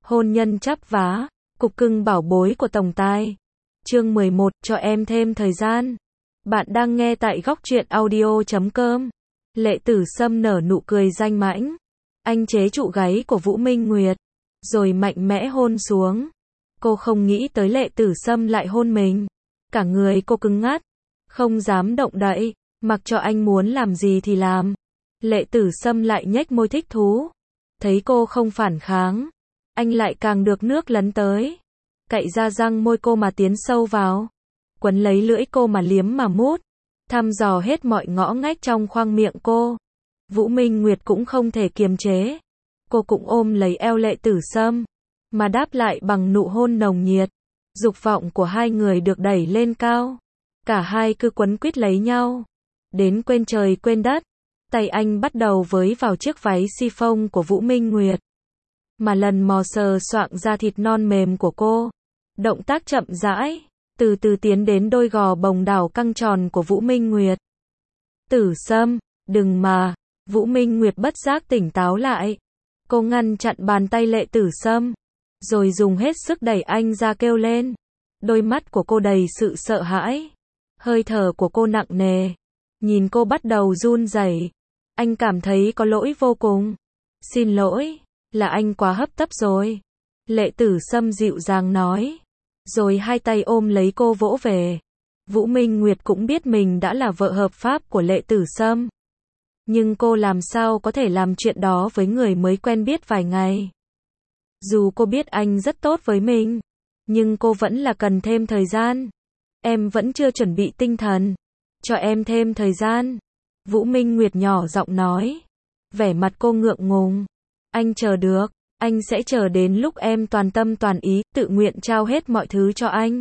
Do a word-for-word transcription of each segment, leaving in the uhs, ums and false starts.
Hôn nhân chắp vá, cục cưng bảo bối của tổng tài. Chương mười một, cho em thêm thời gian. Bạn đang nghe tại góc truyện audio chấm com. Lệ Tử Sâm nở nụ cười danh mãnh. Anh chế trụ gáy của Vũ Minh Nguyệt, rồi mạnh mẽ hôn xuống. Cô không nghĩ tới Lệ Tử Sâm lại hôn mình. Cả người cô cứng ngắc, không dám động đậy, mặc cho anh muốn làm gì thì làm. Lệ Tử Sâm lại nhếch môi thích thú. Thấy cô không phản kháng, anh lại càng được nước lấn tới. Cậy ra răng môi cô mà tiến sâu vào. Quấn lấy lưỡi cô mà liếm mà mút. Thăm dò hết mọi ngõ ngách trong khoang miệng cô. Vũ Minh Nguyệt cũng không thể kiềm chế. Cô cũng ôm lấy eo Lệ Tử Sâm, mà đáp lại bằng nụ hôn nồng nhiệt. Dục vọng của hai người được đẩy lên cao. Cả hai cứ quấn quýt lấy nhau. Đến quên trời quên đất. Tay anh bắt đầu với vào chiếc váy chiffon của Vũ Minh Nguyệt. Mà lần mò sờ soạng da thịt non mềm của cô. Động tác chậm rãi, từ từ tiến đến đôi gò bồng đảo căng tròn của Vũ Minh Nguyệt. Tử Sâm, đừng mà. Vũ Minh Nguyệt bất giác tỉnh táo lại. Cô ngăn chặn bàn tay Lệ Tử Sâm, rồi dùng hết sức đẩy anh ra kêu lên. Đôi mắt của cô đầy sự sợ hãi. Hơi thở của cô nặng nề. Nhìn cô bắt đầu run rẩy. Anh cảm thấy có lỗi vô cùng. Xin lỗi, là anh quá hấp tấp rồi. Lệ Tử Sâm dịu dàng nói. Rồi hai tay ôm lấy cô vỗ về. Vũ Minh Nguyệt cũng biết mình đã là vợ hợp pháp của Lệ Tử Sâm. Nhưng cô làm sao có thể làm chuyện đó với người mới quen biết vài ngày. Dù cô biết anh rất tốt với mình, nhưng cô vẫn là cần thêm thời gian. Em vẫn chưa chuẩn bị tinh thần. Cho em thêm thời gian. Vũ Minh Nguyệt nhỏ giọng nói. Vẻ mặt cô ngượng ngùng. Anh chờ được. Anh sẽ chờ đến lúc em toàn tâm toàn ý, tự nguyện trao hết mọi thứ cho anh.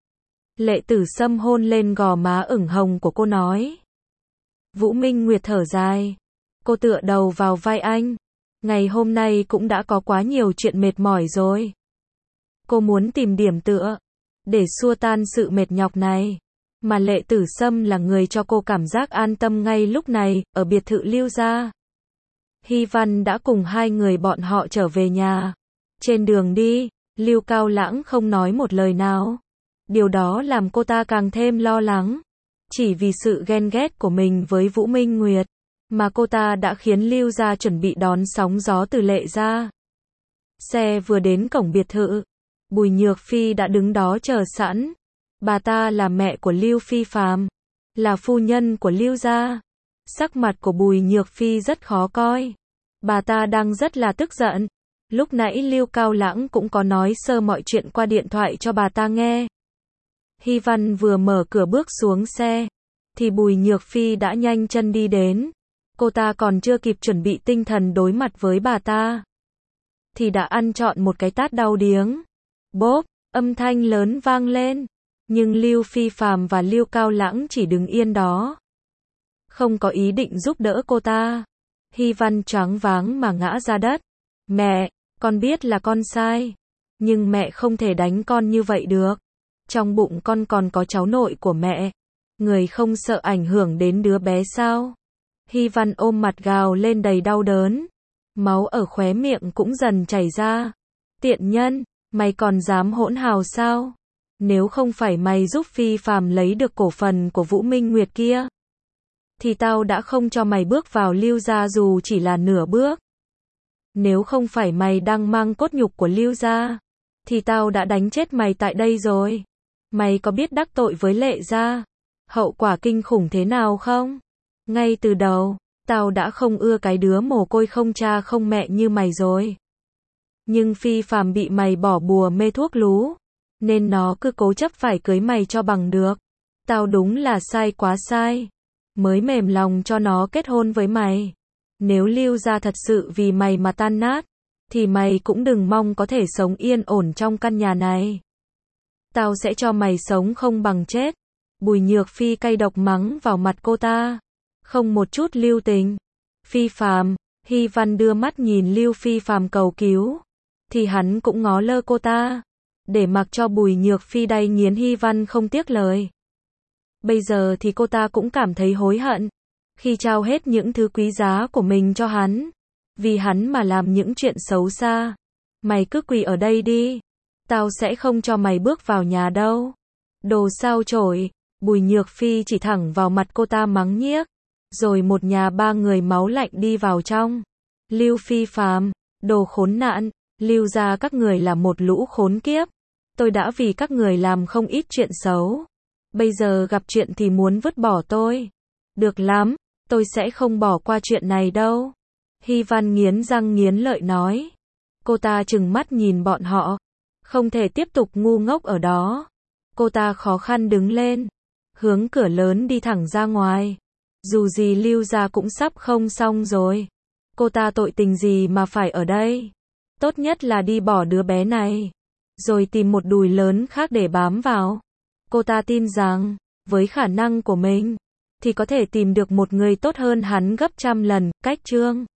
Lệ Tử Sâm hôn lên gò má ửng hồng của cô nói. Vũ Minh Nguyệt thở dài. Cô tựa đầu vào vai anh. Ngày hôm nay cũng đã có quá nhiều chuyện mệt mỏi rồi. Cô muốn tìm điểm tựa, để xua tan sự mệt nhọc này. Mà Lệ Tử Sâm là người cho cô cảm giác an tâm ngay lúc này, ở biệt thự Lưu gia. Hy Văn đã cùng hai người bọn họ trở về nhà. Trên đường đi, Lưu Cao Lãng không nói một lời nào. Điều đó làm cô ta càng thêm lo lắng. Chỉ vì sự ghen ghét của mình với Vũ Minh Nguyệt, mà cô ta đã khiến Lưu gia chuẩn bị đón sóng gió từ Lệ gia. Xe vừa đến cổng biệt thự, Bùi Nhược Phi đã đứng đó chờ sẵn. Bà ta là mẹ của Lưu Phi Phàm, là phu nhân của Lưu gia. Sắc mặt của Bùi Nhược Phi rất khó coi. Bà ta đang rất là tức giận. Lúc nãy Lưu Cao Lãng cũng có nói sơ mọi chuyện qua điện thoại cho bà ta nghe. Hy Văn vừa mở cửa bước xuống xe, thì Bùi Nhược Phi đã nhanh chân đi đến. Cô ta còn chưa kịp chuẩn bị tinh thần đối mặt với bà ta, thì đã ăn trọn một cái tát đau điếng. Bốp, âm thanh lớn vang lên. Nhưng Lưu Phi Phàm và Lưu Cao Lãng chỉ đứng yên đó, không có ý định giúp đỡ cô ta. Hy Văn choáng váng mà ngã ra đất. Mẹ, con biết là con sai, nhưng mẹ không thể đánh con như vậy được. Trong bụng con còn có cháu nội của mẹ. Người không sợ ảnh hưởng đến đứa bé sao? Hy Văn ôm mặt gào lên đầy đau đớn. Máu ở khóe miệng cũng dần chảy ra. Tiện nhân, mày còn dám hỗn hào sao? Nếu không phải mày giúp Phi Phàm lấy được cổ phần của Vũ Minh Nguyệt kia, thì tao đã không cho mày bước vào Lưu gia dù chỉ là nửa bước. Nếu không phải mày đang mang cốt nhục của Lưu gia, thì tao đã đánh chết mày tại đây rồi. Mày có biết đắc tội với Lệ gia, hậu quả kinh khủng thế nào không? Ngay từ đầu, tao đã không ưa cái đứa mồ côi không cha không mẹ như mày rồi. Nhưng Phi Phàm bị mày bỏ bùa mê thuốc lú, nên nó cứ cố chấp phải cưới mày cho bằng được. Tao đúng là sai quá sai, mới mềm lòng cho nó kết hôn với mày. Nếu Lưu gia thật sự vì mày mà tan nát, thì mày cũng đừng mong có thể sống yên ổn trong căn nhà này. Tao sẽ cho mày sống không bằng chết. Bùi Nhược Phi cay độc mắng vào mặt cô ta, không một chút lưu tình. Phi Phàm, Hy Văn đưa mắt nhìn Lưu Phi Phàm cầu cứu, thì hắn cũng ngó lơ cô ta, để mặc cho Bùi Nhược Phi đay nghiến Hy Văn không tiếc lời. Bây giờ thì cô ta cũng cảm thấy hối hận, khi trao hết những thứ quý giá của mình cho hắn, vì hắn mà làm những chuyện xấu xa, Mày cứ quỳ ở đây đi. Tao sẽ không cho mày bước vào nhà đâu. Đồ sao chổi. Bùi Nhược Phi chỉ thẳng vào mặt cô ta mắng nhiếc. Rồi một nhà ba người máu lạnh đi vào trong. Lưu Phi Phàm, đồ khốn nạn, Lưu gia các người là một lũ khốn kiếp. Tôi đã vì các người làm không ít chuyện xấu. Bây giờ gặp chuyện thì muốn vứt bỏ tôi. Được lắm, tôi sẽ không bỏ qua chuyện này đâu. Hy Văn nghiến răng nghiến lợi nói. Cô ta trừng mắt nhìn bọn họ. Không thể tiếp tục ngu ngốc ở đó. Cô ta khó khăn đứng lên. Hướng cửa lớn đi thẳng ra ngoài. Dù gì Lưu gia cũng sắp không xong rồi. Cô ta tội tình gì mà phải ở đây. Tốt nhất là đi bỏ đứa bé này. Rồi tìm một đùi lớn khác để bám vào. Cô ta tin rằng, với khả năng của mình, thì có thể tìm được một người tốt hơn hắn gấp trăm lần. Cách chương